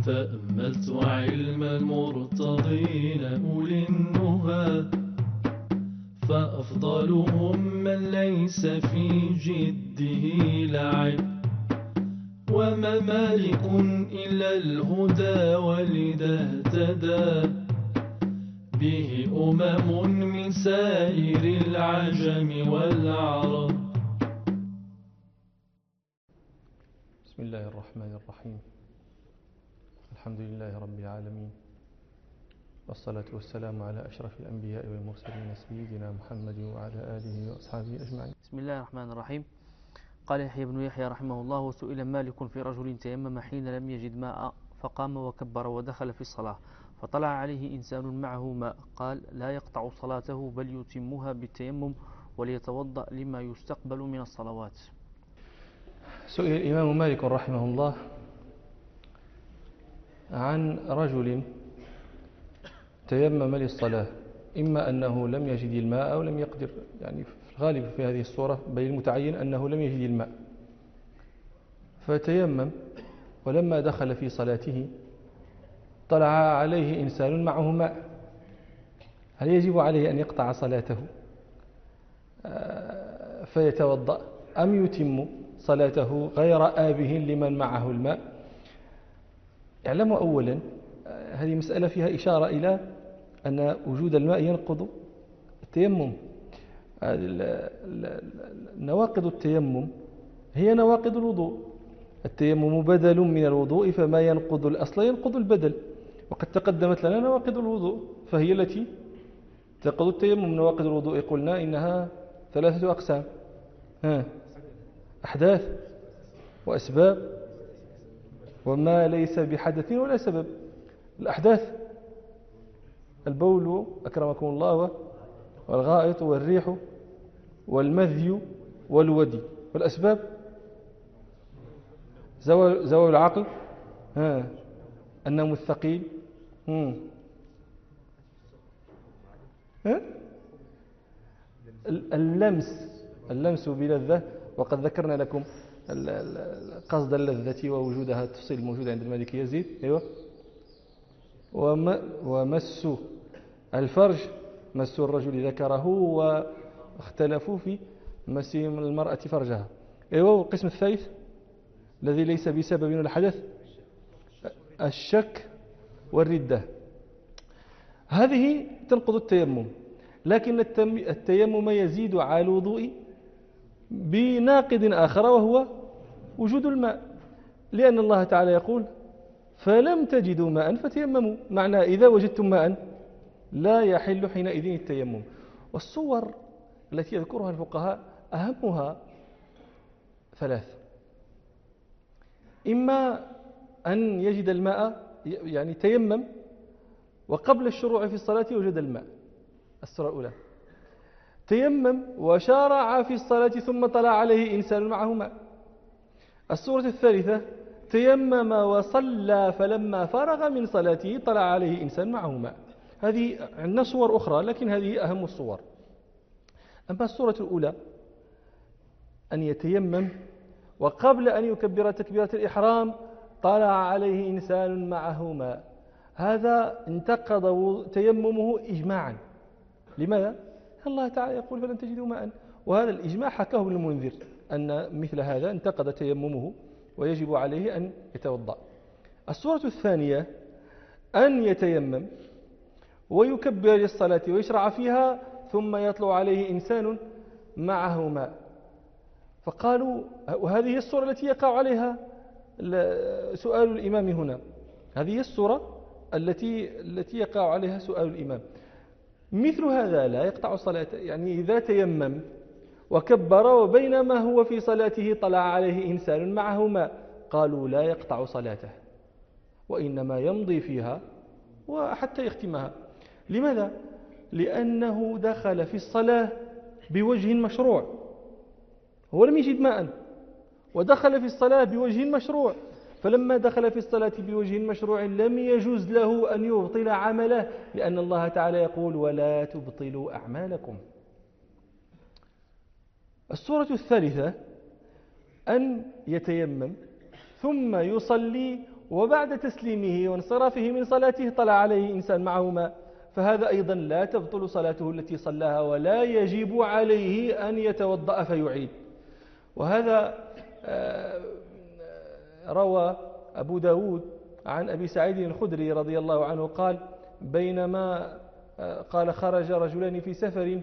تأملت علم المرتضين أولي النهى، فأفضلهم من ليس في جده لعب، وما مالك إلا الهدى ولذا اهتدى به من سائر العجم والعرب. بسم الله الرحمن الرحيم. الحمد لله رب العالمين، والصلاة والسلام على أشرف الأنبياء والمرسلين سيدنا محمد وعلى آله وأصحابه أجمعين. بسم الله الرحمن الرحيم. قال يحيى بن يحيى رحمه الله: وسئل مالك في رجل تيمم حين لم يجد ماء فقام وكبر ودخل في الصلاة فطلع عليه إنسان معه ماء، قال: لا يقطع صلاته بل يتمها بالتيمم وليتوضأ لما يستقبل من الصلوات. سئل الإمام مالك رحمه الله عن رجل تيمم للصلاة، إما أنه لم يجد الماء أو لم يقدر، يعني في الغالب في هذه الصورة بل المتعين أنه لم يجد الماء، فتيمم ولما دخل في صلاته طلع عليه إنسان معه ماء، هل يجب عليه أن يقطع صلاته فيتوضأ أم يتم صلاته غير آبه لمن معه الماء؟ اعلموا أولا هذه مسألة فيها إشارة إلى أن وجود الماء ينقض التيمم. نواقض التيمم هي نواقض الوضوء. التيمم بدل من الوضوء، فما ينقض الأصل ينقض البدل، وقد تقدمت لنا نواقض الوضوء فهي التي تنقض التيمم. نواقض الوضوء قلنا إنها 3 أقسام: أحداث وأسباب وما ليس بحدث ولا سبب. الأحداث البول أكرمكم الله والغائط والريح والمذي والودي. والأسباب زوال العقل، النوم الثقيل، اللمس بلذة، وقد ذكرنا لكم قصد اللذة ووجودها التفصيل الموجود عند المالكي يزيد. أيوة. ومس الفرج، مس الرجل ذكره، واختلفوا في مس المرأة فرجها. أيوة. والقسم الثالث الذي ليس بسبب ولا حدث: الشك والردة. هذه تنقض التيمم، لكن التيمم يزيد على الوضوء بناقض آخر وهو وجود الماء، لأن الله تعالى يقول: فلم تجدوا ماء فتيمموا، معنى إذا وجدتم ماء لا يحل حينئذ التيمم. والصور التي يذكرها الفقهاء أهمها 3: إما أن يجد الماء، يعني تيمم وقبل الشروع في الصلاة وجد الماء، الصورة الأولى. تيمم وشارع في الصلاة ثم طلع عليه إنسان معه ماء. الصورة الثالثة: تيمم وصلى فلما فرغ من صلاته طلع عليه إنسان معه ماء. هذه عندنا صور أخرى لكن هذه أهم الصور. أما الصورة الأولى أن يتيمم وقبل أن يكبر تكبيرة الإحرام طلع عليه إنسان معه ماء، هذا انتقض تيممه إجماعا. لماذا؟ الله تعالى يقول: فلن تجدوا ماء، وهذا الإجماع حكاه ابن المنذر أن مثل هذا انتقض تيممه ويجب عليه أن يتوضأ. الصورة الثانية أن يتيمم ويكبر للصلاة ويشرع فيها ثم يطلع عليه إنسان معه ماء، فقالوا وهذه الصورة التي يقع عليها سؤال الإمام هنا، هذه الصورة التي يقع عليها سؤال الإمام. مثل هذا لا يقطع الصلاة، يعني إذا تيمم وكبر وبينما هو في صلاته طلع عليه إنسان معه ماء، قالوا لا يقطع صلاته وإنما يمضي فيها وحتى يختمها. لماذا؟ لأنه دخل في الصلاة بوجه مشروع، هو لم يجد ماء ودخل في الصلاة بوجه مشروع، فلما دخل في الصلاة بوجه مشروع لم يجوز له أن يبطل عمله، لأن الله تعالى يقول: ولا تبطلوا أعمالكم. الصورة الثالثة أن يتيمم ثم يصلي وبعد تسليمه وانصرافه من صلاته طلع عليه إنسان معه ماء، فهذا أيضا لا تبطل صلاته التي صلاها، ولا يجب عليه أن يتوضأ فيعيد. وهذا روى أبو داود عن أبي سعيد الخدري رضي الله عنه قال: بينما قال خرج رجلان في سفر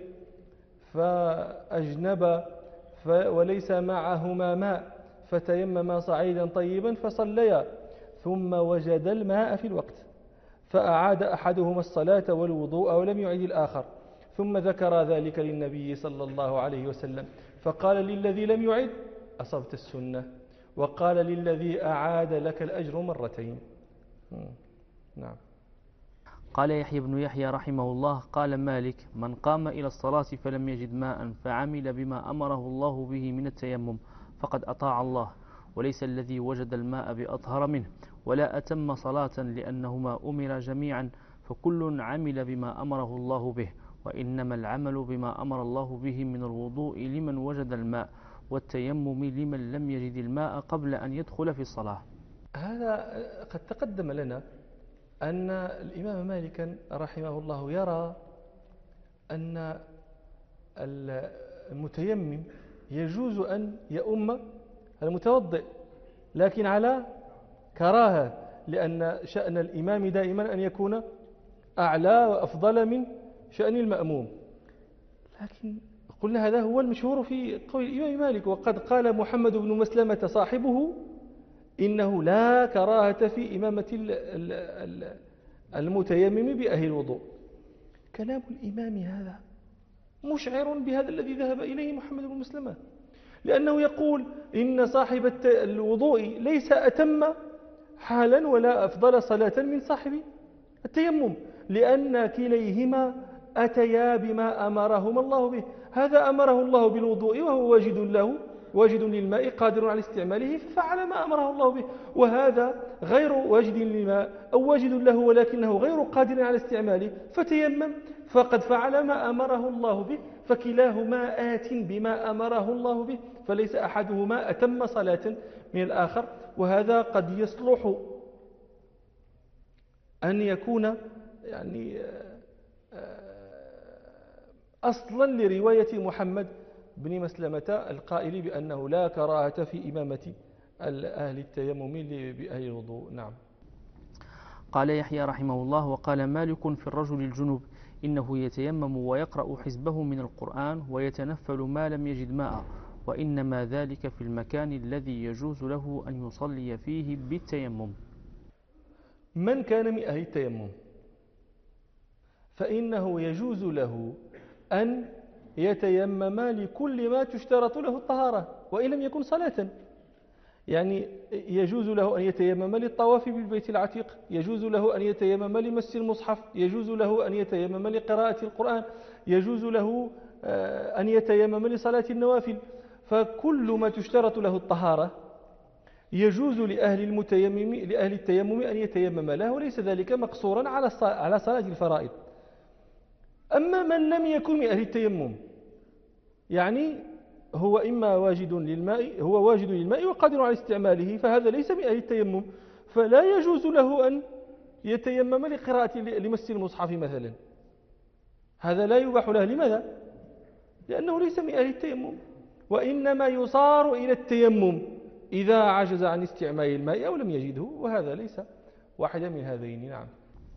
فأجنبا وليس معهما ماء فتيمما صعيدا طيبا فصليا، ثم وجد الماء في الوقت فأعاد أحدهما الصلاة والوضوء ولم يعد الآخر، ثم ذكر ذلك للنبي صلى الله عليه وسلم فقال للذي لم يعد: أصبت السنة، وقال للذي أعاد: لك الأجر مرتين. نعم. قال يحيى بن يحيى رحمه الله: قال مالك: من قام إلى الصلاة فلم يجد ماء فعمل بما أمره الله به من التيمم فقد أطاع الله، وليس الذي وجد الماء بأطهر منه، ولا أتم صلاة لأنهما أمر جميعا، فكل عمل بما أمره الله به، وإنما العمل بما أمر الله به من الوضوء لمن وجد الماء، والتيمم لمن لم يجد الماء قبل أن يدخل في الصلاة. هذا قد تقدم لنا أن الإمام مالكا رحمه الله يرى أن المتيمم يجوز أن يؤم المتوضئ، لكن على كراهة، لأن شأن الإمام دائما أن يكون أعلى وأفضل من شأن المأموم. لكن قلنا هذا هو المشهور في قول الإمام مالك، وقد قال محمد بن مسلمة صاحبه: إنه لا كراهة في إمامة المتيمم بأهل الوضوء. كلام الإمام هذا مشعر بهذا الذي ذهب إليه محمد بن مسلمة، لأنه يقول إن صاحب الوضوء ليس أتم حالا ولا أفضل صلاة من صاحب التيمم، لأن كليهما أتيا بما أمرهما الله به. هذا أمره الله بالوضوء وهو واجد للماء قادر على استعماله ففعل ما أمره الله به، وهذا غير واجد للماء أو واجد له ولكنه غير قادر على استعماله فتيمم فقد فعل ما أمره الله به، فكلاهما آت بما أمره الله به، فليس أحدهما أتم صلاة من الآخر. وهذا قد يصلح أن يكون يعني أصلا لرواية محمد بن مسلمة القائل بأنه لا كراهة في إمامة أهل التيمم بأهل الوضوء. نعم. قال يحيى رحمه الله: وقال مالك في الرجل الجنب: إنه يتيمم ويقرأ حزبه من القرآن ويتنفل ما لم يجد ماء، وإنما ذلك في المكان الذي يجوز له أن يصلي فيه بالتيمم. من كان من أهل التيمم فإنه يجوز له أن يتيمم لكل ما تشترط له الطهارة وإن لم يكن صلاة. يعني يجوز له أن يتيمم للطواف بالبيت العتيق، يجوز له أن يتيمم لمس المصحف، يجوز له أن يتيمم لقراءة القرآن، يجوز له أن يتيمم لصلاة النوافل. فكل ما تشترط له الطهارة يجوز لأهل التيمم أن يتيمم له، وليس ذلك مقصورا على صلاة الفرائض. أما من لم يكن من أهل التيمم، يعني هو إما واجد للماء وقادر على استعماله، فهذا ليس من أهل التيمم، فلا يجوز له أن يتيمم لقراءة لمس المصحف مثلا، هذا لا يباح له. لماذا؟ لأنه ليس من أهل التيمم، وإنما يصار إلى التيمم إذا عجز عن استعمال الماء أو لم يجده، وهذا ليس واحدا من هذين. نعم.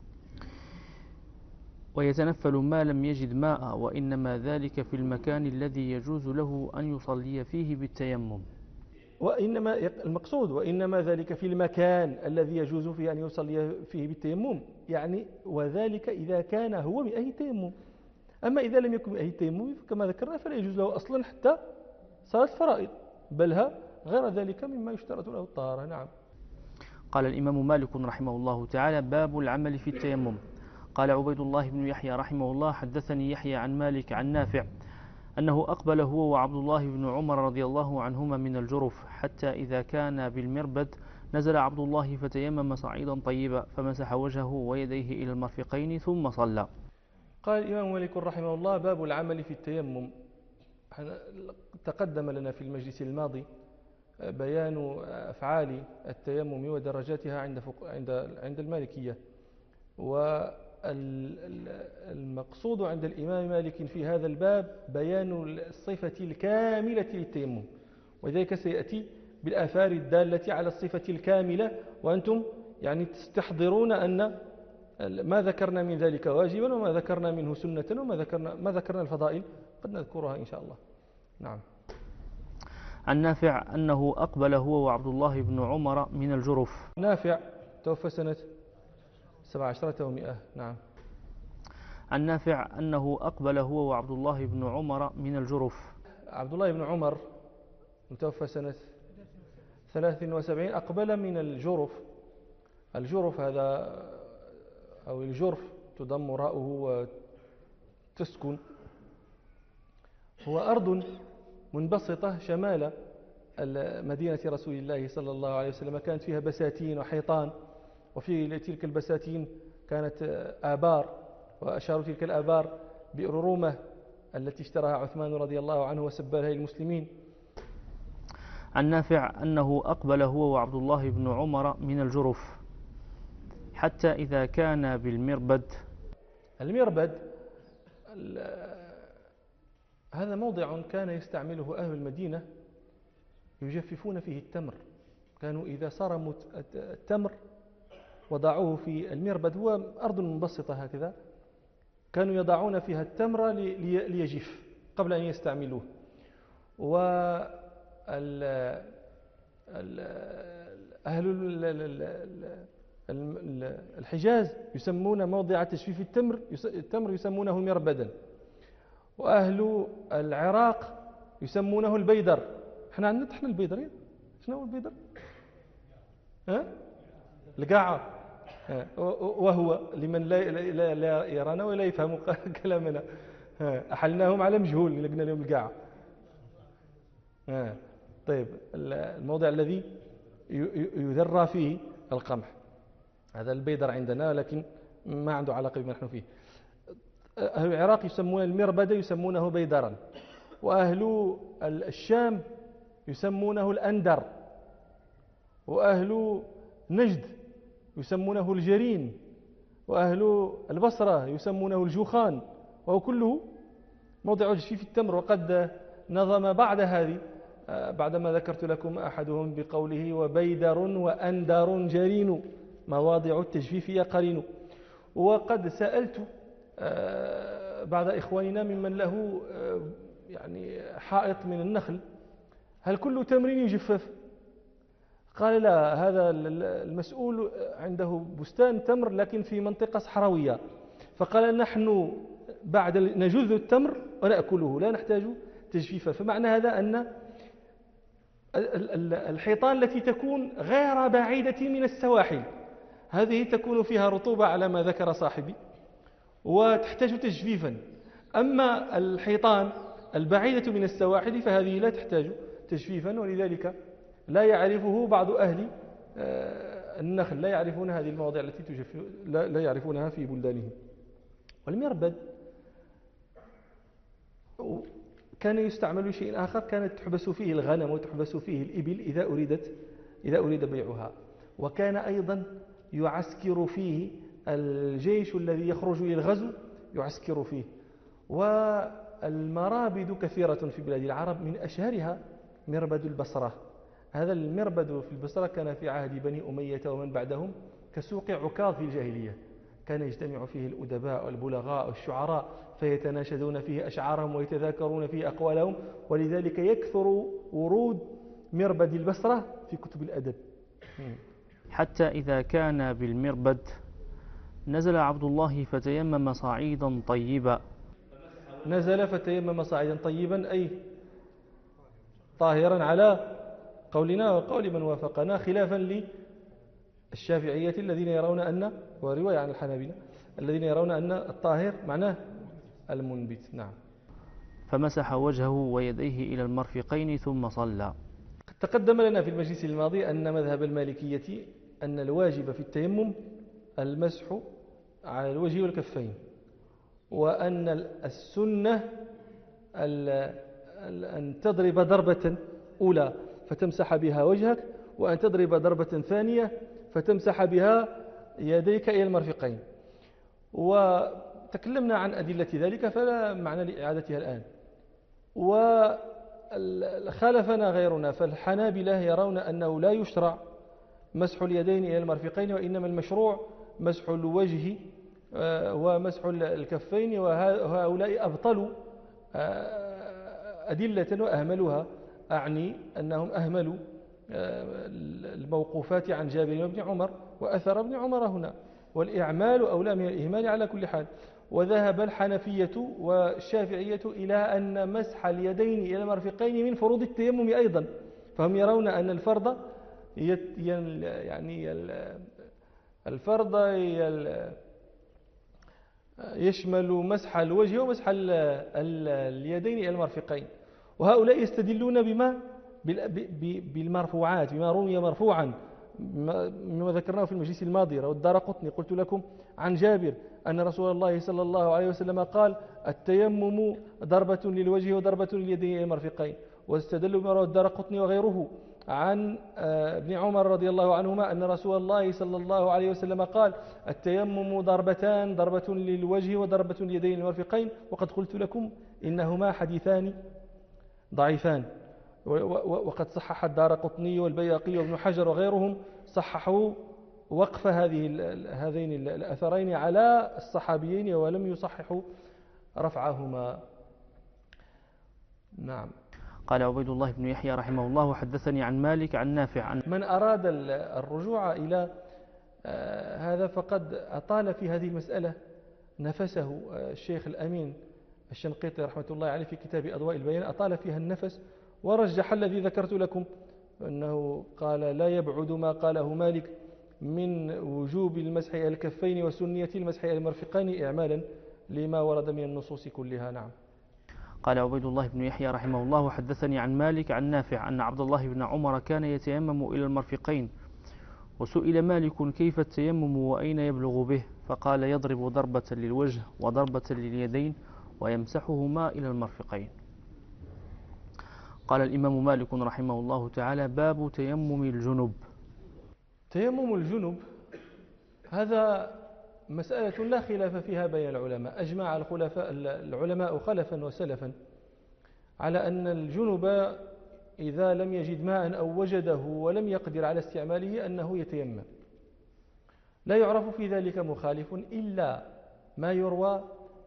ويتنفل ما لم يجد ماء، وإنما ذلك في المكان الذي يجوز له أن يصلي فيه بالتيمم. وإنما المقصود وإنما ذلك في المكان الذي يجوز فيه أن يصلي فيه بالتيمم، يعني وذلك إذا كان هو من أهل التيمم. أما إذا لم يكن من أهل التيمم كما ذكرنا فلا يجوز له أصلا حتى صلاة فرائض، بل غير ذلك مما يشترط له الطهارة. نعم. قال الإمام مالك رحمه الله تعالى: باب العمل في التيمم. قال عبيد الله بن يحيى رحمه الله: حدثني يحيى عن مالك عن نافع أنه أقبل هو وعبد الله بن عمر رضي الله عنهما من الجرف، حتى إذا كان بالمربد نزل عبد الله فتيمم صعيدا طيبا فمسح وجهه ويديه إلى المرفقين ثم صلى. قال الإمام مالك رحمه الله: باب العمل في التيمم. تقدم لنا في المجلس الماضي بيان أفعال التيمم ودرجاتها عند المالكية. والمقصود عند الإمام مالك في هذا الباب بيان الصفة الكاملة للتيمم، وذلك سيأتي بالآثار الدالة على الصفة الكاملة، وأنتم يعني تستحضرون أن ما ذكرنا من ذلك واجبا، وما ذكرنا منه سنة، وما ذكرنا الفضائل قد نذكرها إن شاء الله. نعم. عن نافع أنه أقبل هو وعبد الله بن عمر من الجرف. نافع توفى سنة 17 و100. نعم. عن نافع أنه أقبل هو وعبد الله بن عمر من الجرف. عبد الله بن عمر متوفى سنة 73 أقبل من الجرف. الجرف هذا أو الجرف تضم راؤه وتسكن، هو أرض منبسطة شمال مدينة رسول الله صلى الله عليه وسلم، كانت فيها بساتين وحيطان، وفي تلك البساتين كانت آبار، وأشار تلك الآبار بئر رومة التي اشتراها عثمان رضي الله عنه وسبلها للمسلمين. عن نافع أنه أقبل هو وعبد الله بن عمر من الجرف حتى إذا كان بالمربد. المربد هذا موضع كان يستعمله أهل المدينة يجففون فيه التمر. كانوا إذا صار التمر وضعوه في المربد، هو أرض منبسطة هكذا، كانوا يضعون فيها التمر ليجف قبل أن يستعملوه. أهل الحجاز يسمون موضع تجفيف التمر يسمونه مربدا، وأهل العراق يسمونه البيدر. احنا عندنا البيدر. شنو هو البيدر؟ القاعة. وهو لمن لا يرانا ولا يفهم كلامنا، أحلناهم على مجهول لقنا لهم القاعة. طيب، الموضع الذي يذرى فيه القمح هذا البيدر عندنا، لكن ما عنده علاقة بما نحن فيه. أهل العراق يسمون المربد يسمونه بيدرا، وأهل الشام يسمونه الأندر، وأهل نجد يسمونه الجرين، وأهل البصرة يسمونه الجوخان، وهو كله موضع تجفيف التمر. وقد نظم بعد هذه بعدما ذكرت لكم أحدهم بقوله وبيدر وأندر جرين مواضع التجفيف يا قرين. وقد سألت بعض إخواننا ممن له يعني حائط من النخل هل كل تمر يجفف؟ قال لا، هذا المسؤول عنده بستان تمر لكن في منطقة صحراوية، فقال نحن بعد نجذ التمر ونأكله لا نحتاج تجفيفا. فمعنى هذا أن الحيطان التي تكون غير بعيدة من السواحل هذه تكون فيها رطوبة على ما ذكر صاحبي وتحتاج تجفيفا، أما الحيطان البعيدة من السواحل فهذه لا تحتاج تجفيفا، ولذلك لا يعرفه بعض أهل النخل، لا يعرفون هذه المواضع التي تجفف، لا يعرفونها في بلدانهم. والمربد كان يستعمل شيء آخر، كانت تحبس فيه الغنم وتحبس فيه الإبل إذا أريد بيعها، وكان أيضا يعسكر فيه الجيش الذي يخرج للغزو يعسكر فيه. والمرابد كثيرة في بلاد العرب، من أشهرها مربد البصرة. هذا المربد في البصرة كان في عهد بني أمية ومن بعدهم كسوق عكاظ في الجاهلية، كان يجتمع فيه الأدباء والبلغاء والشعراء فيتناشدون فيه أشعارهم ويتذاكرون فيه أقوالهم، ولذلك يكثر ورود مربد البصرة في كتب الأدب. حتى إذا كان بالمربد نزل عبد الله فتيمم صعيدا طيبا. نزل فتيمم صعيدا طيبا أي طاهرا على قولنا وقول من وافقنا، خلافا للشافعية الذين يرون أن، ورواية عن الحنابلة الذين يرون أن الطاهر معناه المنبت. نعم. فمسح وجهه ويديه إلى المرفقين ثم صلى. تقدم لنا في المجلس الماضي أن مذهب المالكية أن الواجب في التيمم المسح على الوجه والكفين، وأن السنة أن تضرب ضربة أولى فتمسح بها وجهك، وأن تضرب ضربة ثانية فتمسح بها يديك إلى المرفقين. وتكلمنا عن أدلة ذلك فلا معنى لإعادتها الآن. وخالفنا غيرنا، فالحنابلة يرون أنه لا يشرع مسح اليدين إلى المرفقين، وإنما المشروع مسح الوجه ومسح الكفين، وهؤلاء أبطلوا أدلة وأهملوها، أعني أنهم أهملوا الموقوفات عن جابر وابن عمر وأثر ابن عمر هنا، والإعمال أولى من الإهمال على كل حال. وذهب الحنفية والشافعية إلى أن مسح اليدين إلى المرفقين من فروض التيمم أيضا، فهم يرون أن الفرض يعني الفرض يشمل مسح الوجه ومسح اليدين إلى المرفقين. وهؤلاء يستدلون بالمرفوعات، بما روي مرفوعا مما ذكرناه في المجلس الماضي. والدارقطني قلت لكم عن جابر أن رسول الله صلى الله عليه وسلم قال: التيمم ضربة للوجه وضربة لليدين إلى المرفقين. واستدلوا بما روى الدارقطني وغيره عن ابن عمر رضي الله عنهما أن رسول الله صلى الله عليه وسلم قال: التيمم ضربتان، ضربة للوجه وضربة لليدين إلى المرفقين. وقد قلت لكم إنهما حديثان ضعيفان، وقد صحح الدارقطني والبيهقي وابن حجر وغيرهم صححوا وقف هذين الأثرين على الصحابيين ولم يصححوا رفعهما. نعم. قال عبيد الله بن يحيى رحمه الله: وحدثني عن مالك عن نافع عن من أراد الرجوع إلى هذا فقد أطال في هذه المسألة نفسه الشيخ الأمين الشنقيطي رحمة الله عليه في كتاب أضواء البيان، أطال فيها النفس ورجح الذي ذكرت لكم، أنه قال: لا يبعد ما قاله مالك من وجوب المسح على الكفين وسنية المسح على المرفقين إعمالا لما ورد من النصوص كلها. نعم. قال عبيد الله بن يحيى رحمه الله: وحدثني عن مالك عن نافع أن عبد الله بن عمر كان يتيمم إلى المرفقين، وسئل مالك: كيف التيمم وأين يبلغ به؟ فقال: يضرب ضربة للوجه وضربة لليدين ويمسحهما إلى المرفقين. قال الإمام مالك رحمه الله تعالى: باب تيمم الجنب. تيمم الجنب هذا مسألة لا خلاف فيها بين العلماء، أجمع العلماء خلفا وسلفا على أن الجنب إذا لم يجد ماء أو وجده ولم يقدر على استعماله أنه يتيمم. لا يعرف في ذلك مخالف إلا ما يروى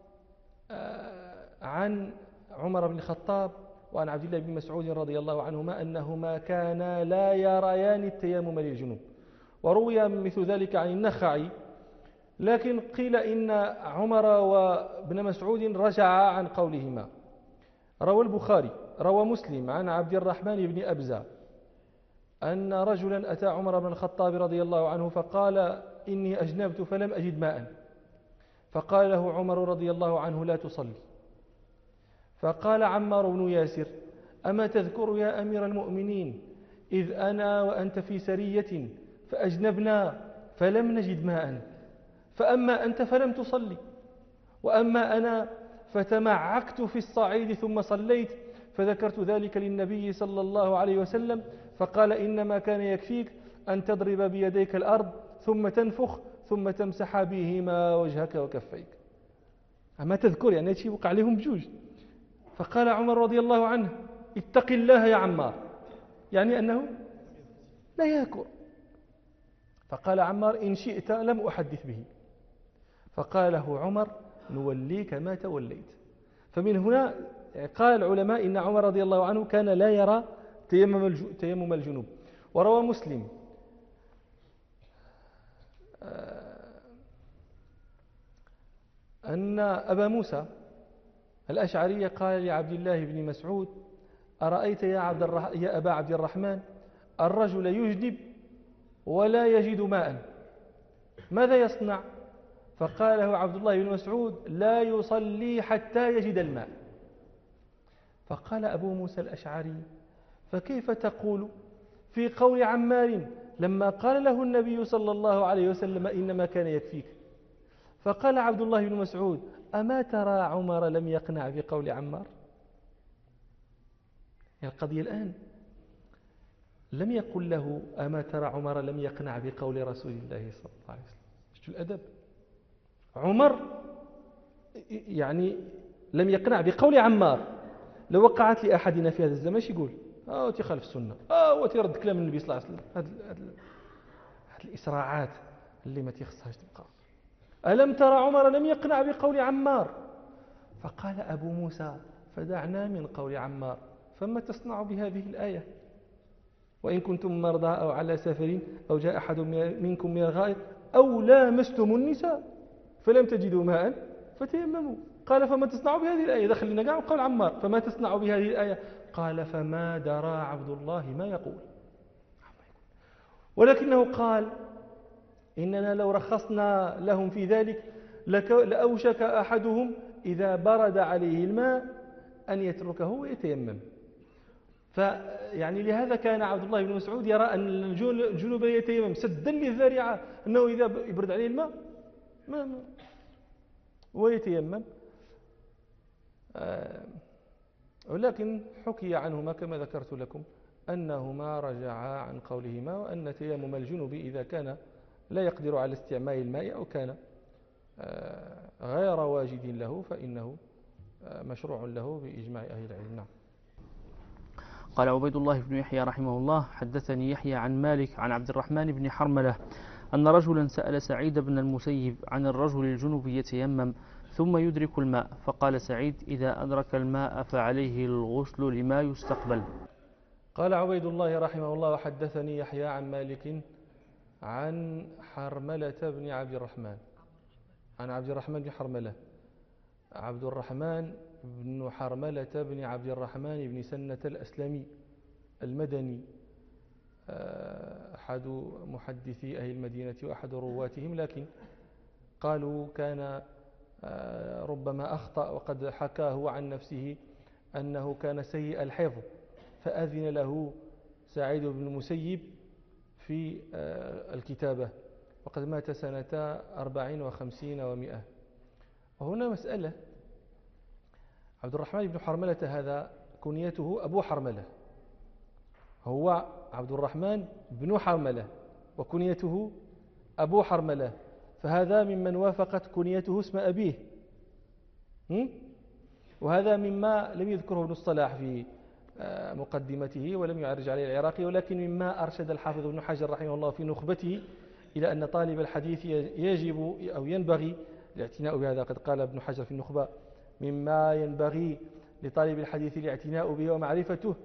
عن عمر بن الخطاب وعن عبد الله بن مسعود رضي الله عنهما أنهما كانا لا يريان التيمم للجنوب، وروي مثل ذلك عن النخعي، لكن قيل إن عمر وابن مسعود رجع عن قولهما. روى البخاري روى مسلم عن عبد الرحمن بن أبزة أن رجلا أتى عمر بن الخطاب رضي الله عنه فقال: إني أجنبت فلم أجد ماء، فقال له عمر رضي الله عنه: لا تصلي. فقال عمار بن ياسر: أما تذكر يا أمير المؤمنين إذ أنا وأنت في سرية فأجنبنا فلم نجد ماء، فأما أنت فلم تصلي، وأما أنا فتمعكت في الصعيد ثم صليت، فذكرت ذلك للنبي صلى الله عليه وسلم فقال: إنما كان يكفيك أن تضرب بيديك الأرض ثم تنفخ ثم تمسح بهما وجهك وكفيك. أما تذكر يعني شيء وقع عليهم بجوج. فقال عمر رضي الله عنه: اتق الله يا عمار، يعني أنه لا يذكر. فقال عمار: إن شئت لم أحدث به. فقال له عمر: نوليك ما توليت. فمن هنا قال العلماء إن عمر رضي الله عنه كان لا يرى تيمم الجنوب. وروى مسلم أن أبا موسى الأشعري قال لعبد الله بن مسعود: أرأيت يا أبا عبد الرحمن الرجل يجنب ولا يجد ماء، ماذا يصنع؟ فقال له عبد الله بن مسعود: لا يصلي حتى يجد الماء. فقال أبو موسى الأشعري: فكيف تقول في قول عمار لما قال له النبي صلى الله عليه وسلم إنما كان يكفيك؟ فقال عبد الله بن مسعود: أما ترى عمر لم يقنع بقول عمار؟ القضية الآن لم يقل له أما ترى عمر لم يقنع بقول رسول الله صلى الله عليه وسلم. شفتوا الأدب؟ عمر يعني لم يقنع بقول عمار. لو وقعت لأحدنا في هذا الزمان ايش يقول؟ تخالف السنة، وترد كلام النبي صلى الله عليه وسلم. هذه الإسراعات اللي ما تخصهاش تبقى. ألم ترى عمر لم يقنع بقول عمار؟ فقال أبو موسى فدعنا من قول عمار، فما تصنع بهذه الآية؟ وإن كنتم مرضى أو على سفر أو جاء أحد منكم من الغائط أو لامستم النساء فلم تجدوا ماء فتيمموا. قال فما تصنع بهذه الآية؟ دخل لنا قاع قول عمار. فما تصنع بهذه الآية؟ قال فما درى عبد الله ما يقول. ولكنه قال إننا لو رخصنا لهم في ذلك لأوشك أحدهم إذا برد عليه الماء أن يتركه ويتيمم. فيعني لهذا كان عبد الله بن مسعود يرى أن الجنوب يتيمم سدا للذريعة، أنه إذا يبرد عليه الماء ويتيمم. ولكن حكي عنهما كما ذكرت لكم أنهما رجعا عن قولهما، وأن تيمم الجنوب إذا كان لا يقدر على استعمال الماء أو كان غير واجد له فإنه مشروع له بإجماع أهل العلم. نعم. قال عبيد الله بن يحيى رحمه الله: حدثني يحيى عن مالك عن عبد الرحمن بن حرملة أن رجلا سأل سعيد بن المسيب عن الرجل الجنوب يتيمم ثم يدرك الماء، فقال سعيد: إذا أدرك الماء فعليه الغسل لما يستقبل. قال عبيد الله رحمه الله: وحدثني يحيى عن مالك عن حرملة بن عبد الرحمن، عن عبد الرحمن بن حرملة، عبد الرحمن بن حرملة بن عبد الرحمن بن سنة الأسلمي المدني، أحد محدثي أهل المدينة وأحد رواتهم، لكن قالوا كان ربما أخطأ، وقد حكاه عن نفسه أنه كان سيء الحفظ، فأذن له سعيد بن المسيب في الكتابة، وقد مات سنة 54 و100. وهنا مسألة: عبد الرحمن بن حرملة هذا كنيته أبو حرملة، هو عبد الرحمن بن حرملة وكنيته أبو حرملة، فهذا ممن وافقت كنيته اسم أبيه. وهذا مما لم يذكره ابن الصلاح في مقدمته ولم يعرج عليه العراقي، ولكن مما أرشد الحافظ ابن حجر رحمه الله في نخبته إلى أن طالب الحديث يجب أو ينبغي الاعتناء بهذا. قد قال ابن حجر في النخبة: مما ينبغي لطالب الحديث الاعتناء به ومعرفته،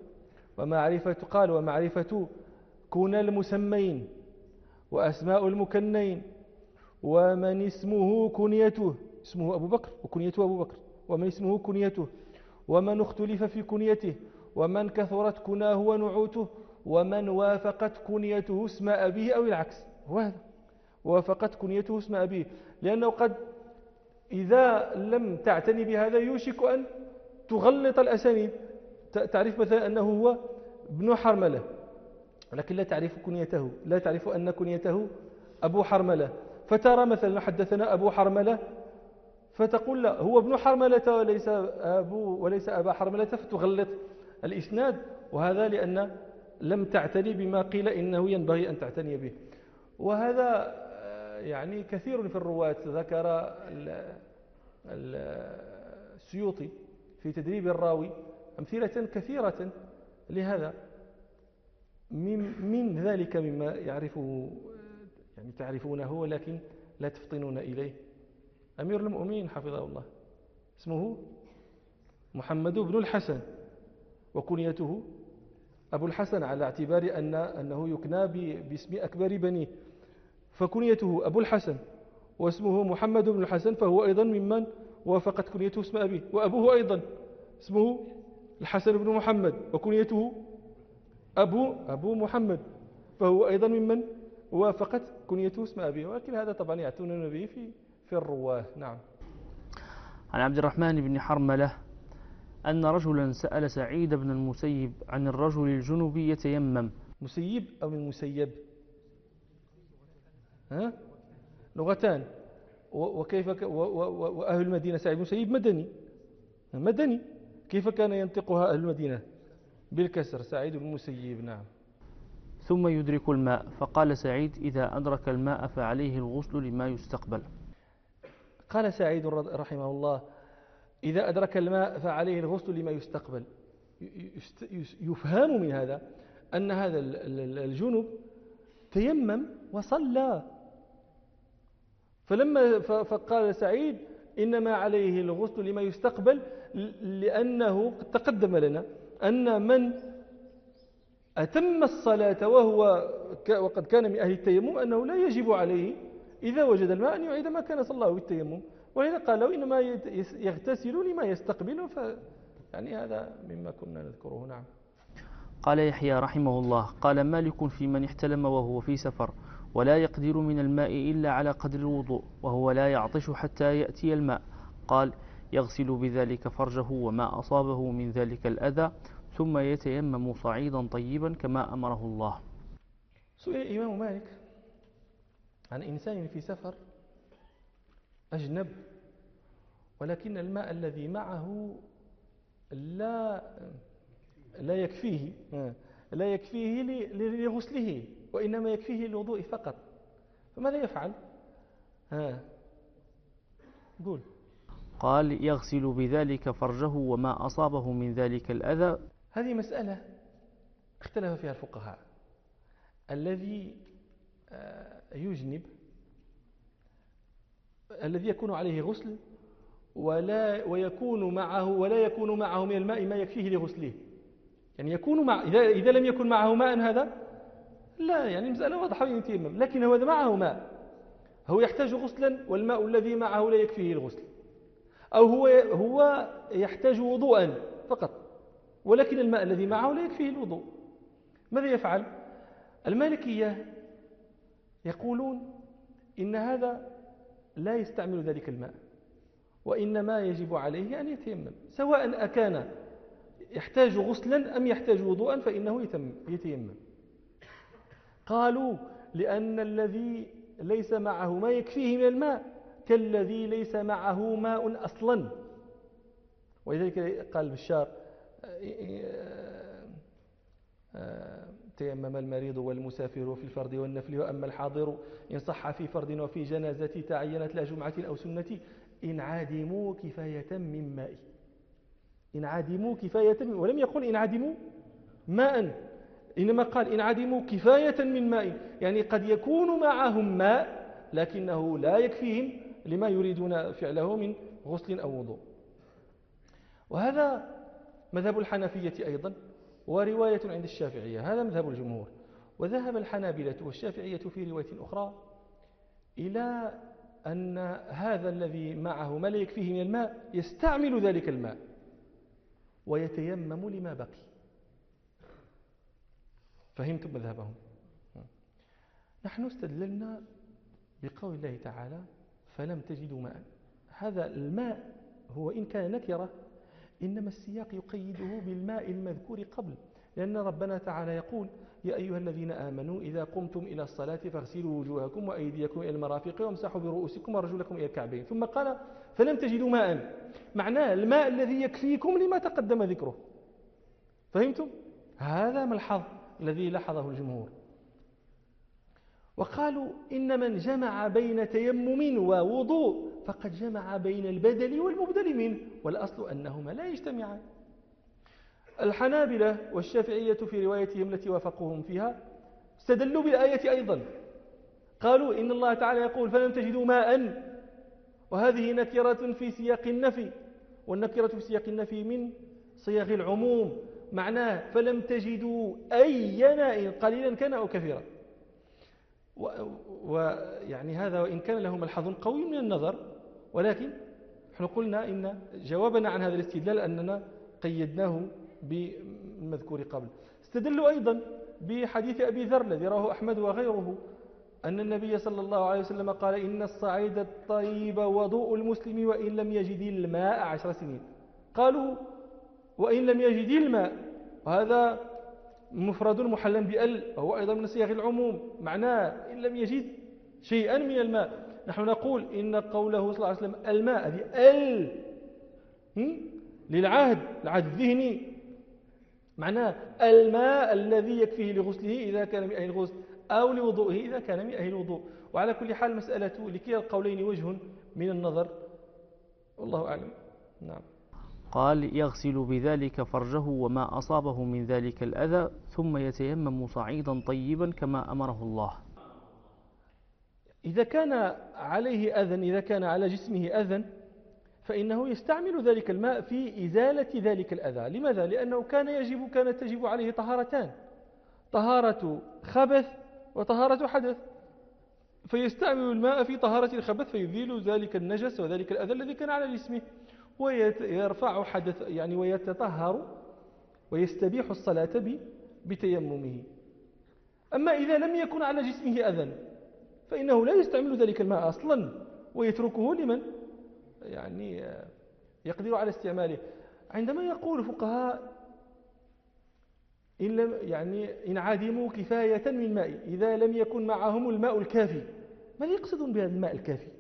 ومعرفة كنى المسمين وأسماء المكنين، ومن اسمه كنيته، اسمه أبو بكر وكنيته أبو بكر، ومن اسمه كنيته، ومن اختلف في كنيته، ومن كثرت كناه ونعوته، ومن وافقت كنيته اسم أبيه أو العكس. وهذا وافقت كنيته اسم أبيه، لأنه قد إذا لم تعتني بهذا يوشك أن تغلط الأسانيد. تعرف مثلا أنه هو ابن حرملة، لكن لا تعرف كنيته، لا تعرف أن كنيته أبو حرملة، فترى مثلا حدثنا أبو حرملة فتقول لا هو ابن حرملة وليس أبا حرملة، فتغلط الإسناد، وهذا لأن لم تعتني بما قيل إنه ينبغي أن تعتني به. وهذا يعني كثير في الرواة. ذكر السيوطي في تدريب الراوي أمثلة كثيرة لهذا، من ذلك مما يعرفه يعني تعرفونه ولكن لا تفطنون إليه. أمير المؤمنين حفظه الله اسمه محمد بن الحسن وكنيته أبو الحسن، على اعتبار أنه يكنى باسم أكبر بنيه، فكنيته أبو الحسن واسمه محمد بن الحسن، فهو أيضا ممن وافقت كنيته اسم أبيه. وأبوه أيضا اسمه الحسن بن محمد وكنيته أبو محمد، فهو أيضا ممن وافقت كنيته اسم أبيه. ولكن هذا طبعا يعتنون به في الرواه. نعم. عن عبد الرحمن بن حرملة أن رجلا سأل سعيد بن المسيب عن الرجل الجنوب يتيمم. مسيب أو المسيب؟ لغتان. وكيف وأهل المدينة سعيد بن المسيب مدني، كيف كان ينطقها أهل المدينة؟ بالكسر، سعيد بن المسيب. نعم. ثم يدرك الماء. فقال سعيد: إذا أدرك الماء فعليه الغسل لما يستقبل. قال سعيد رحمه الله: إذا أدرك الماء فعليه الغسل لما يستقبل. يفهم من هذا أن هذا الجنب تيمم وصلى. فقال سعيد: إنما عليه الغسل لما يستقبل، لأنه قد تقدم لنا أن من أتم الصلاة وقد كان من أهل التيمم أنه لا يجب عليه إذا وجد الماء أن يعيد ما كان صلاه بالتيمم، ولذا قال له إنما يغتسل لما يستقبله. يعني هذا مما كنا نذكره. نعم. قال يحيى رحمه الله: قال مالك في من احتلم وهو في سفر ولا يقدر من الماء إلا على قدر الوضوء وهو لا يعطش حتى يأتي الماء، قال: يغسل بذلك فرجه وما أصابه من ذلك الأذى ثم يتيمم صعيدا طيبا كما أمره الله. سئل الإمام مالك عن إنسان في سفر أجنب ولكن الماء الذي معه لا يكفيه لغسله وإنما يكفيه للوضوء فقط، فماذا يفعل؟ قول. قال: يغسل بذلك فرجه وما أصابه من ذلك الأذى. هذه مسألة اختلف فيها الفقهاء. الذي يجنب، الذي يكون عليه غسل ولا يكون معه من الماء ما يكفيه لغسله، يعني يكون إذا لم يكن معه ماء هذا لا، يعني المسألة واضحة يتيمم، لكن هو معه ماء، هو يحتاج غسلا والماء الذي معه لا يكفيه الغسل، أو هو يحتاج وضوءا فقط ولكن الماء الذي معه لا يكفيه الوضوء، ماذا يفعل؟ المالكية يقولون إن هذا لا يستعمل ذلك الماء وإنما يجب عليه أن يتيمم، سواء أكان يحتاج غسلا أم يحتاج وضوءا فإنه يتيمم. قالوا لأن الذي ليس معه ما يكفيه من الماء كالذي ليس معه ماء أصلا، ولذلك قال بشار: تيمم المريض والمسافر في الفرض والنفل، وأما الحاضر إن صح في فرض وفي جنازة تعينت لا جمعة أو سنة إن عادموا كفاية من ماء. إن عادموا كفاية من، ولم يقل إن عادموا ماء، إنما قال إن عادموا كفاية من ماء، يعني قد يكون معهم ماء لكنه لا يكفيهم لما يريدون فعله من غسل أو وضوء. وهذا مذهب الحنفية أيضا ورواية عند الشافعية، هذا مذهب الجمهور. وذهب الحنابلة والشافعية في رواية أخرى إلى أن هذا الذي معه ما لا يكفيه من الماء يستعمل ذلك الماء ويتيمم لما بقي. فهمتم مذهبهم؟ نحن استدللنا بقول الله تعالى: فلم تجدوا ماء. هذا الماء هو إن كان نكرة إنما السياق يقيده بالماء المذكور قبل، لأن ربنا تعالى يقول: يا أيها الذين آمنوا إذا قمتم إلى الصلاة فاغسلوا وجوهكم وأيديكم إلى المرافق وامسحوا برؤوسكم وارجلكم إلى الكعبين، ثم قال: فلم تجدوا ماء، معناه الماء الذي يكفيكم لما تقدم ذكره. فهمتم؟ هذا ملحظ الذي لاحظه الجمهور. وقالوا إن من جمع بين تيمم ووضوء فقد جمع بين البدل والمبدل منه، والأصل أنهما لا يجتمعان. الحنابلة والشافعية في روايتهم التي وافقوهم فيها استدلوا بالآية أيضا، قالوا إن الله تعالى يقول: فلم تجدوا ماء، وهذه نكرة في سياق النفي، والنكرة في سياق النفي من صياغ العموم، معناه فلم تجدوا أي ماء قليلا كان أو كثيرا. ويعني هذا وإن كان له ملحظ قوي من النظر، ولكن نحن قلنا إن جوابنا عن هذا الاستدلال أننا قيدناه بالمذكور قبل. استدلوا أيضا بحديث أبي ذر الذي رواه أحمد وغيره أن النبي صلى الله عليه وسلم قال: إن الصعيد الطيب وضوء المسلم وإن لم يجد الماء 10 سنين. قالوا: وإن لم يجد الماء، وهذا مفرد محلا بأل، وهو أيضا من صيغ العموم، معناه إن لم يجد شيئا من الماء. نحن نقول إن قوله صلى الله عليه وسلم الماء، هذه ال للعهد، العهد الذهني، معناه الماء الذي يكفيه لغسله إذا كان من أهل الغسل أو لوضوئه إذا كان من أهل الوضوء. وعلى كل حال مسألة لكلا القولين وجه من النظر، والله أعلم. نعم. قال يغسل بذلك فرجه وما أصابه من ذلك الأذى ثم يتيمم صعيدا طيبا كما أمره الله. إذا كان عليه أذى، إذا كان على جسمه أذى، فإنه يستعمل ذلك الماء في إزالة ذلك الأذى. لماذا؟ لأنه كانت تجب عليه طهارتان، طهارة خبث وطهارة حدث، فيستعمل الماء في طهارة الخبث فيزيل ذلك النجس وذلك الأذى الذي كان على جسمه، ويرفع حدث يعني ويتطهر ويستبيح الصلاة بتيممه. أما إذا لم يكن على جسمه أذى فإنه لا يستعمل ذلك الماء أصلا ويتركه لمن يعني يقدر على استعماله. عندما يقول الفقهاء إن عدموا كفاية من ماء، إذا لم يكن معهم الماء الكافي، ماذا يقصدون بهذا الماء الكافي؟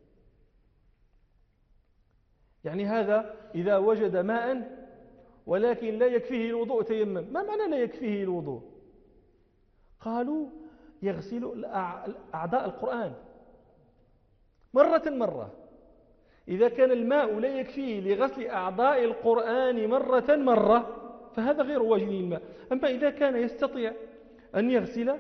يعني هذا إذا وجد ماء ولكن لا يكفيه الوضوء تيمم. ما معنى لا يكفيه الوضوء؟ قالوا يغسل أعضاء القرآن مرة. إذا كان الماء لا يكفيه لغسل أعضاء القرآن مرة فهذا غير واجد الماء. أما إذا كان يستطيع أن يغسل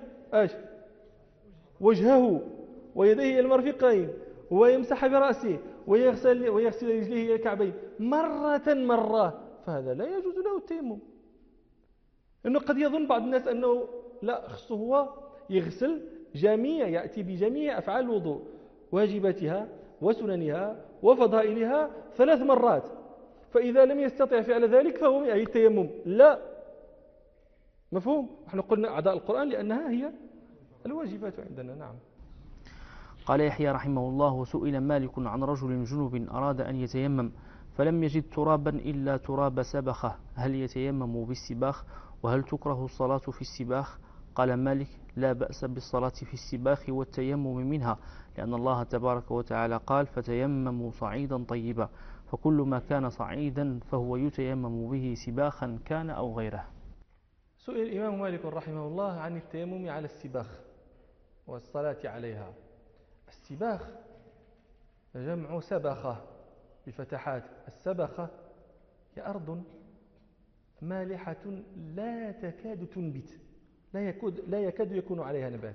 وجهه ويديه إلى المرفقين ويمسح برأسه ويغسل رجليه إلى الكعبين مرة فهذا لا يجوز له التيمم. إنه قد يظن بعض الناس أنه لا، خصه هو يغسل يأتي بجميع أفعال الوضوء، واجباتها وسننها وفضائلها 3 مرات، فإذا لم يستطع فعل ذلك فهو من أهل التيمم. لا، مفهوم؟ نحن قلنا أعضاء القرآن لأنها هي الواجبات عندنا. نعم. قال يحيى رحمه الله: وسئل مالك عن رجل جنب أراد أن يتيمم فلم يجد ترابا إلا تراب سبخة، هل يتيمم بالسباخ؟ وهل تكره الصلاة في السباخ؟ قال مالك: لا بأس بالصلاة في السباخ والتيمم منها، لأن الله تبارك وتعالى قال: فتيمموا صعيدا طيبا، فكل ما كان صعيدا فهو يتيمم به سباخا كان أو غيره. سئل الإمام مالك رحمه الله عن التيمم على السباخ والصلاة عليها. السباخ جمع سبخة بفتحات. السبخة هي أرض مالحة لا تكاد تنبت، لا يكاد يكون عليها نبات.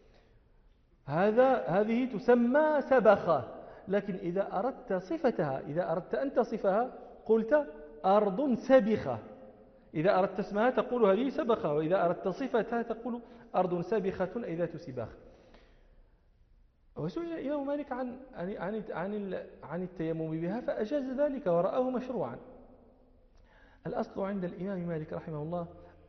هذه تسمى سبخة. لكن إذا أردت صفتها، إذا أردت أن تصفها قلت أرض سبخة. إذا أردت اسمها تقول هذه سبخة، وإذا أردت صفتها تقول أرض سبخة أي ذات سباخ. وسئل الإمام مالك عن التيمم بها فأجاز ذلك ورآه مشروعا. الأصل عند الإمام مالك رحمه الله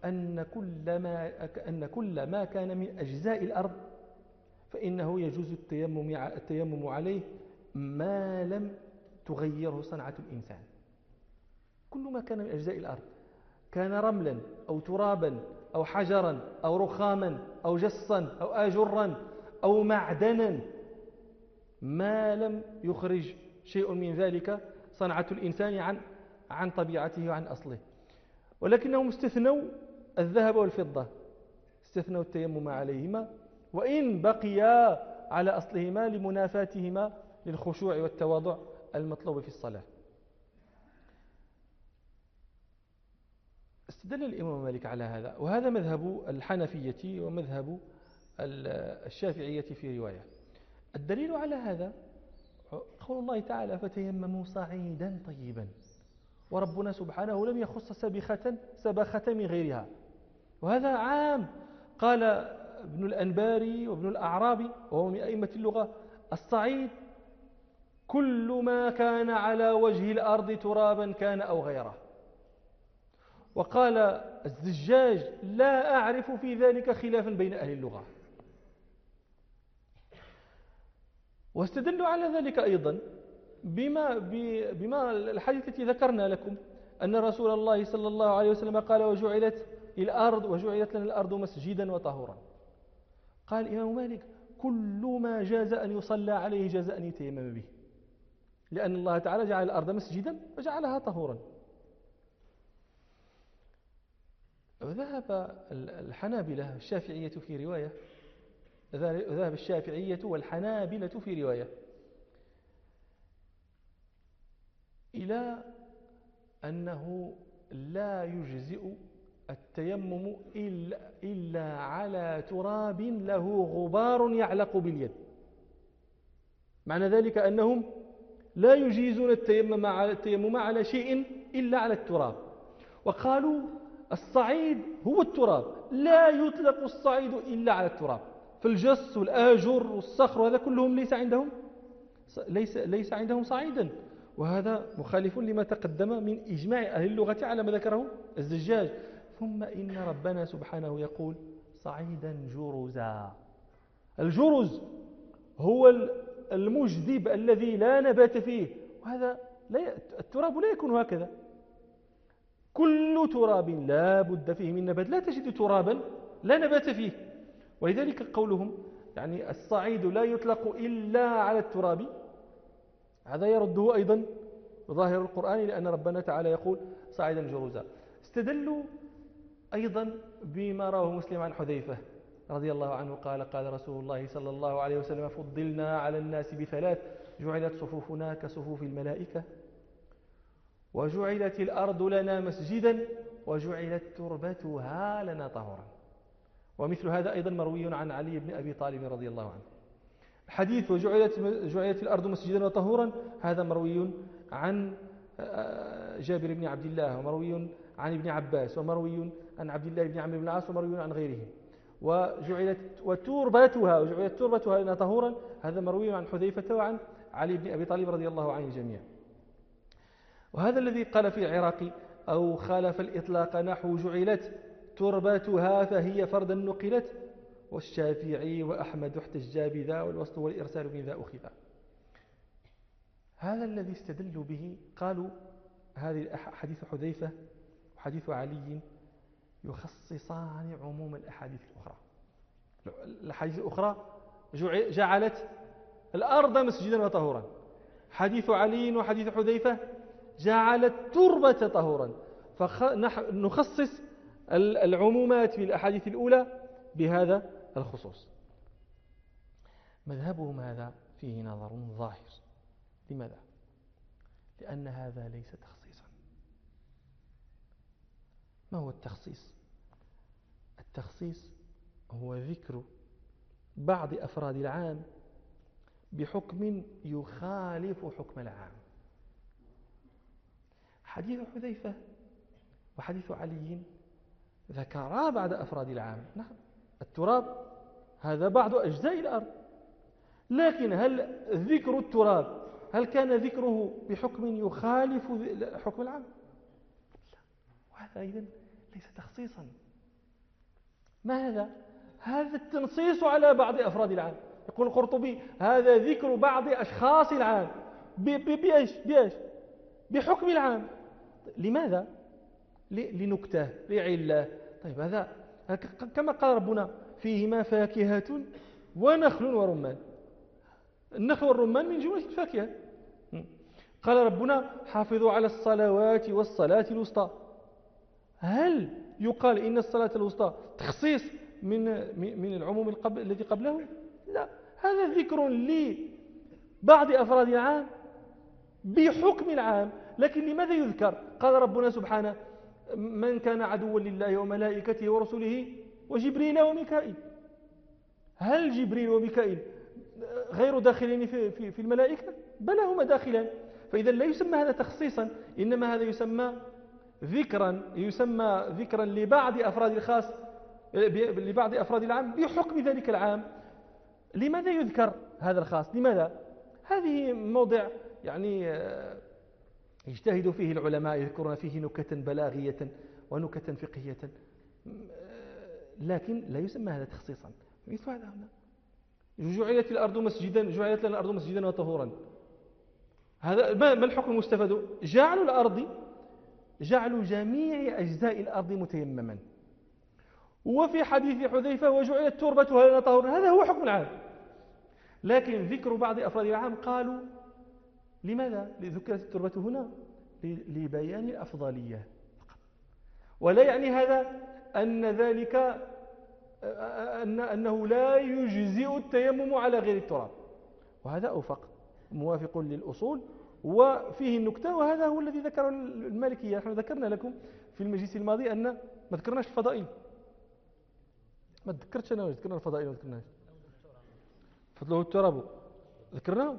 أن كل ما كان من أجزاء الأرض فإنه يجوز التيمم عليه ما لم تغيره صنعة الإنسان. كل ما كان من أجزاء الأرض، كان رملا أو ترابا أو حجرا أو رخاما أو جصا أو آجرا أو معدنا، ما لم يخرج شيء من ذلك صنعة الإنسان عن طبيعته وعن أصله. ولكنهم استثنوا الذهب والفضة، استثنوا التيمم عليهما وإن بقيا على أصلهما لمنافاتهما للخشوع والتواضع المطلوب في الصلاة. استدل الإمام مالك على هذا، وهذا مذهب الحنفية ومذهب الشافعية في رواية. الدليل على هذا قول الله تعالى: فتيمموا صعيدا طيبا. وربنا سبحانه لم يخص سبخة من غيرها، وهذا عام. قال ابن الأنباري وابن الأعرابي وهو من أئمة اللغة: الصعيد كل ما كان على وجه الأرض ترابا كان أو غيره. وقال الزجاج: لا أعرف في ذلك خلافا بين أهل اللغة. واستدلوا على ذلك أيضا بما الحديث التي ذكرنا لكم أن رسول الله صلى الله عليه وسلم قال: وجعلت لنا الأرض مسجدا وطهورا. قال الإمام مالك: كل ما جاز أن يصلى عليه جاز أن يتيمم به، لأن الله تعالى جعل الأرض مسجدا وجعلها طهورا. ذهب الحنابلة الشافعية في رواية، ذهب الشافعية والحنابلة في رواية إلى أنه لا يجزئ التيمم إلا على تراب له غبار يعلق باليد. معنى ذلك أنهم لا يجيزون التيمم على شيء إلا على التراب. وقالوا الصعيد هو التراب، لا يطلق الصعيد إلا على التراب. فالجص والآجر والصخر وهذا كلهم ليس عندهم صعيدا، وهذا مخالف لما تقدم من إجماع أهل اللغة على ما ذكره الزجاج. ثم إن ربنا سبحانه يقول صعيدا جرزا. الجرز هو المجذب الذي لا نبات فيه، وهذا التراب لا يكون هكذا. كل تراب لا بد فيه من نبات، لا تجد ترابا لا نبات فيه. ولذلك قولهم يعني الصعيد لا يطلق إلا على التراب، هذا يرده أيضا ظاهر القرآن، لأن ربنا تعالى يقول صعيدا جرزا. استدلوا أيضا بما رواه مسلم عن حذيفة رضي الله عنه قال قال رسول الله صلى الله عليه وسلم فضلنا على الناس بثلاث: جعلت صفوفنا كصفوف الملائكة، وجعلت الأرض لنا مسجدا، وجعلت تربتها لنا طهورا. ومثل هذا أيضا مروي عن علي بن أبي طالب رضي الله عنه. حديث جعلت الأرض مسجدا وطهورا هذا مروي عن جابر بن عبد الله، ومروي عن ابن عباس، ومروي عن عبد الله بن عمرو بن العاص، ومروي عن غيرهم. وجعلت تربتها لنا طهورا هذا مروي عن حذيفة وعن علي بن أبي طالب رضي الله عن الجميع. وهذا الذي قال في العراقي أو خالف الإطلاق نحو جعلت تربتها فهي فردا نقلت، والشافعي وأحمد احتجا بذا، والوصل والإرسال من ذا أخذا. هذا الذي استدلوا به قالوا هذه حديث حذيفة وحديث علي يخصصان عموم الأحاديث الأخرى. الأحاديث الأخرى جعلت الأرض مسجدا وطهورا، حديث علي وحديث حذيفة جعلت التربة طهورا. فنخصص العمومات في الأحاديث الأولى بهذا الخصوص. مذهبهم هذا فيه نظر ظاهر. لماذا؟ لأن هذا ليس تخصيصا. ما هو التخصيص؟ التخصيص هو ذكر بعض أفراد العام بحكم يخالف حكم العام. حديث حذيفة وحديث علي ذكرا بعض أفراد العام. نعم، التراب هذا بعض أجزاء الأرض، لكن هل ذكر التراب هل كان ذكره بحكم يخالف حكم العام؟ وهذا أيضا ليس تخصيصا. ما هذا؟ هذا التنصيص على بعض أفراد العام. يقول القرطبي هذا ذكر بعض أشخاص العام بإيش؟ بحكم العام. لماذا؟ لنكتة، لعلة. طيب هذا كما قال ربنا فيهما فاكهة ونخل ورمان. النخل والرمان من جملة الفاكهة. قال ربنا حافظوا على الصلوات والصلاة الوسطى. هل يقال إن الصلاة الوسطى تخصيص من العموم الذي قبله؟ لا، هذا ذكر لبعض أفراد العام بحكم العام. لكن لماذا يذكر؟ قال ربنا سبحانه من كان عدوا لله وملائكته ورسله وجبريل وميكائيل. هل جبريل وميكائيل غير داخلين في الملائكة؟ بل هما داخلان. فإذا لا يسمى هذا تخصيصا، إنما هذا يسمى ذكرا لبعض أفراد الخاص لبعض أفراد العام بحكم ذلك العام. لماذا يذكر هذا الخاص؟ لماذا؟ هذه موضع يعني يجتهد فيه العلماء، يذكرون فيه نكتا بلاغية ونكتا فقهية، لكن لا يسمى هذا تخصيصا. مثل هذا هنا جعلت لنا الأرض مسجدا وطهورا. هذا ما الحكم المستفاد؟ جعلوا جميع أجزاء الأرض متيمما. وفي حديث حذيفة وجعلت تربتها لنا طهورا، هذا هو حكم العام. لكن ذكر بعض أفراد العام قالوا لماذا ذكرت التربة هنا؟ لبيان الأفضلية فقط. ولا يعني هذا أن ذلك أنه لا يجزئ التيمم على غير التراب، وهذا أوفق موافق للأصول وفيه النكتة، وهذا هو الذي ذكره المالكية. نحن ذكرنا لكم في المجلس الماضي أن ما ذكرناش الفضائل، ما ذكرتش أنا، ذكرنا الفضائل ما ذكرناش فضله التراب ذكرناه.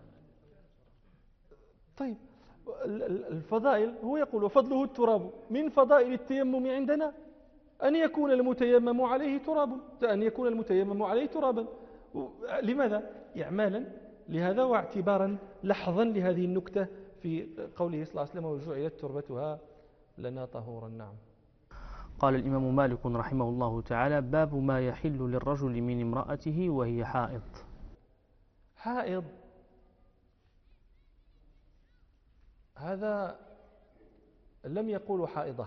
طيب الفضائل هو يقول وفضله التراب، من فضائل التيمم عندنا أن يكون المتيمم عليه ترابا، لماذا؟ إعمالا لهذا واعتبارا لحظا لهذه النكتة في قوله صلى الله عليه وسلم وجعلت تربتها لنا طهورا. نعم. قال الإمام مالك رحمه الله تعالى: باب ما يحل للرجل من امرأته وهي حائض. حائض هذا لم يقولوا حائضة،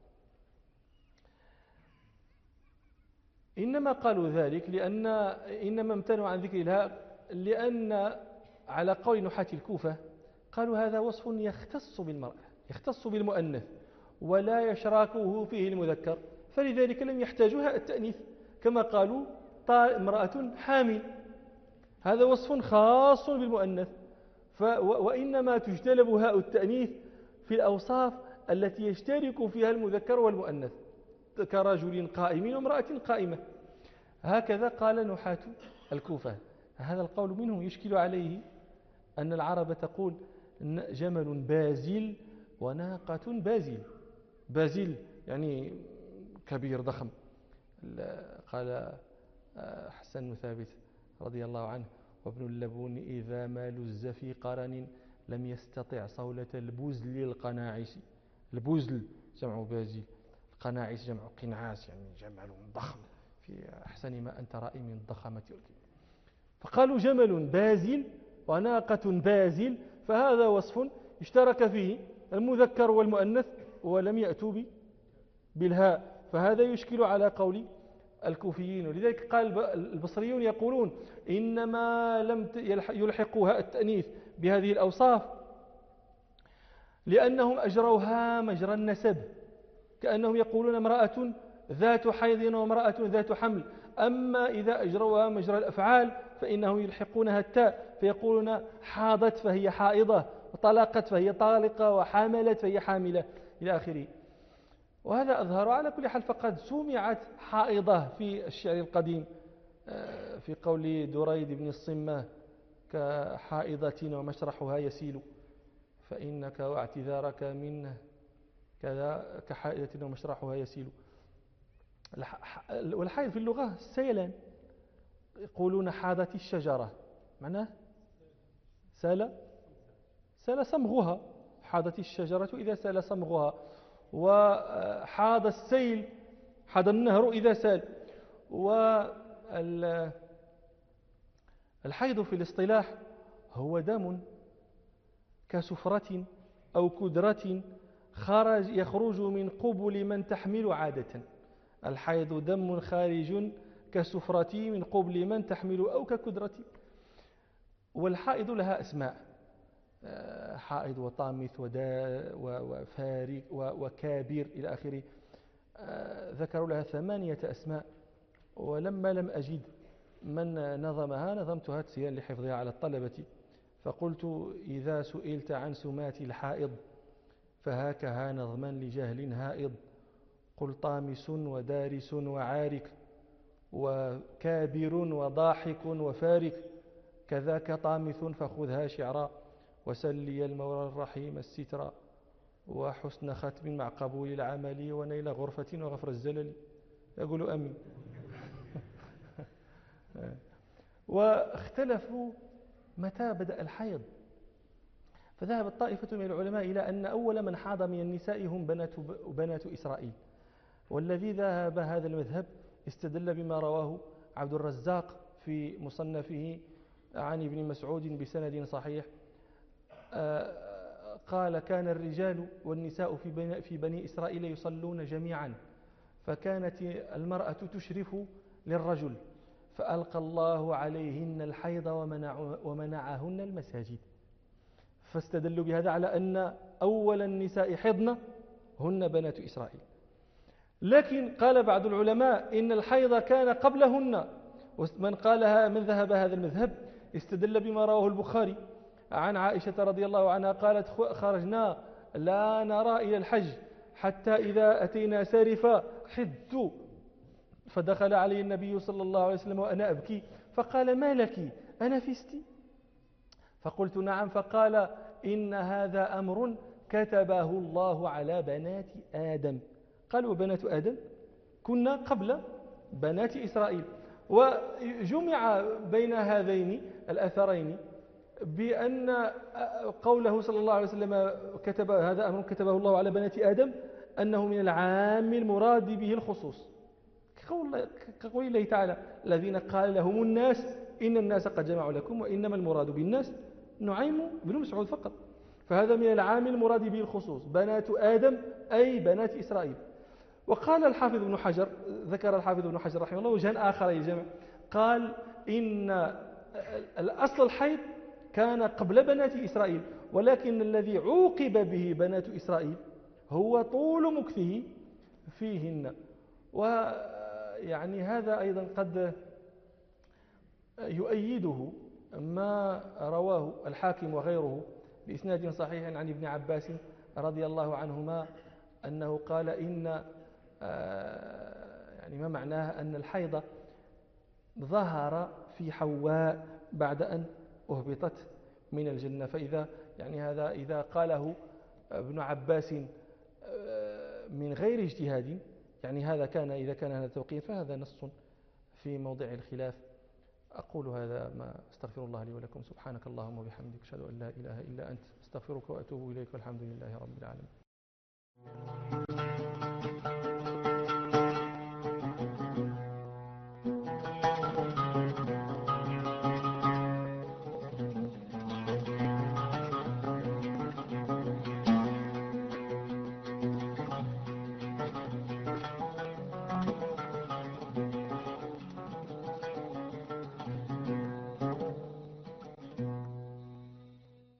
إنما قالوا ذلك إنما امتنعوا عن ذكر الهاء لأن على قول نحاة الكوفة قالوا هذا وصف يختص بالمرأة، يختص بالمؤنث ولا يشراكه فيه المذكر، فلذلك لم يحتاجوا هاء التأنيث، كما قالوا امرأة حامل، هذا وصف خاص بالمؤنث، وإنما تجتلب هاء التأنيث في الأوصاف التي يشترك فيها المذكر والمؤنث كرجل قائم وامرأة قائمة. هكذا قال نحاة الكوفة. هذا القول منهم يشكل عليه أن العرب تقول جمل بازل وناقة بازل. بازل يعني كبير ضخم. قال حسن بن ثابت رضي الله عنه: وابن اللبون إذا ما لز في قرن لم يستطع صولة البزل القناعس. البزل جمع بازل، القناعس جمع قنعاس، يعني جمل ضخم في أحسن ما أنت رأي من الضخامة والكبر. فقالوا جمل بازل وناقة بازل، فهذا وصف اشترك فيه المذكر والمؤنث ولم يأتوا بالهاء، فهذا يشكل على قول الكوفيين. ولذلك قال البصريون يقولون إنما لم يلحقوا هاء التأنيث بهذه الأوصاف لأنهم أجروها مجرى النسب، كأنهم يقولون امرأة ذات حيض وامرأة ذات حمل. أما إذا أجروها مجرى الأفعال فإنهم يلحقونها التاء، فيقولون حاضت فهي حائضة، وطلقت فهي طالقة، وحاملت فهي حاملة إلى آخره. وهذا أظهر على كل حال، فقد سمعت حائضة في الشعر القديم في قول دريد بن الصمة: كحائضة ومشرحها يسيل فإنك واعتذارك منه كذا كحائضة ومشرحها يسيل. والحائض في اللغة سيلان، يقولون حاضت الشجرة، معناه سال صمغها، حاضت الشجرة إذا سال صمغها، وحاض السيل، حاض النهر إذا سال. والحيض في الاصطلاح هو دم كسفرة أو كدرة يخرج من قبل من تحمل عادة. الحيض دم خارج كسفرة من قبل من تحمل أو ككدرة. والحائض لها أسماء: حائض وطامث وفارق وكابر إلى آخره. ذكروا لها 8 أسماء، ولما لم أجد من نظمها نظمتها تسهيلا لحفظها على الطلبة، فقلت: إذا سئلت عن سمات الحائض فهاكها نظما لجهل هائض، قل طامس ودارس وعارك وكابر وضاحك وفارك، كذاك طامث فخذها شعرا، وسلي المولى الرحيم الستر، وحسن ختم مع قبول العمل، ونيل غرفة وغفر الزلل. يقول أمين. واختلفوا متى بدأ الحيض، فذهبت طائفة من العلماء إلى أن أول من حاض من النساء هم بنات إسرائيل، والذي ذهب هذا المذهب استدل بما رواه عبد الرزاق في مصنفه عن ابن مسعود بسند صحيح، قال: كان الرجال والنساء في بني إسرائيل يصلون جميعا، فكانت المرأة تشرف للرجل، فألقى الله عليهن الحيض ومنعهن المساجد، فاستدلوا بهذا على أن أول النساء حضن هن بنات إسرائيل. لكن قال بعض العلماء إن الحيض كان قبلهن، ومن قالها من ذهب هذا المذهب استدل بما رواه البخاري عن عائشة رضي الله عنها قالت خرجنا لا نرى إلى الحج حتى إذا أتينا سارفا حدت، فدخل علي النبي صلى الله عليه وسلم وأنا أبكي فقال ما لك أنفستي؟ فقلت نعم، فقال إن هذا أمر كتبه الله على بنات آدم. قالوا بنات آدم كنا قبل بنات إسرائيل. وجمع بين هذين الأثرين بأن قوله صلى الله عليه وسلم هذا أمر كتبه الله على بنات آدم أنه من العام المراد به الخصوص، كقول الله تعالى الذين قال لهم الناس إن الناس قد جمعوا لكم وإنما المراد بالناس نعيم بن مسعود فقط، فهذا من العام المراد به الخصوص، بنات آدم أي بنات إسرائيل. وقال الحافظ ابن حجر، ذكر الحافظ ابن حجر رحمه الله وجها آخر للجمع، قال إن الأصل الحيض كان قبل بنات إسرائيل، ولكن الذي عوقب به بنات إسرائيل هو طول مكثه فيهن. ويعني هذا أيضا قد يؤيده ما رواه الحاكم وغيره بإسناد صحيح عن ابن عباس رضي الله عنهما أنه قال إن يعني ما معناه أن الحيض ظهر في حواء بعد أن أهبطت من الجنة. فإذا يعني هذا إذا قاله ابن عباس من غير اجتهاد يعني هذا كان إذا كان هذا توقيف فهذا نص في موضع الخلاف. أقول هذا ما أستغفر الله لي ولكم. سبحانك اللهم وبحمدك أشهد أن لا إله إلا أنت أستغفرك وأتوب إليك والحمد لله رب العالمين.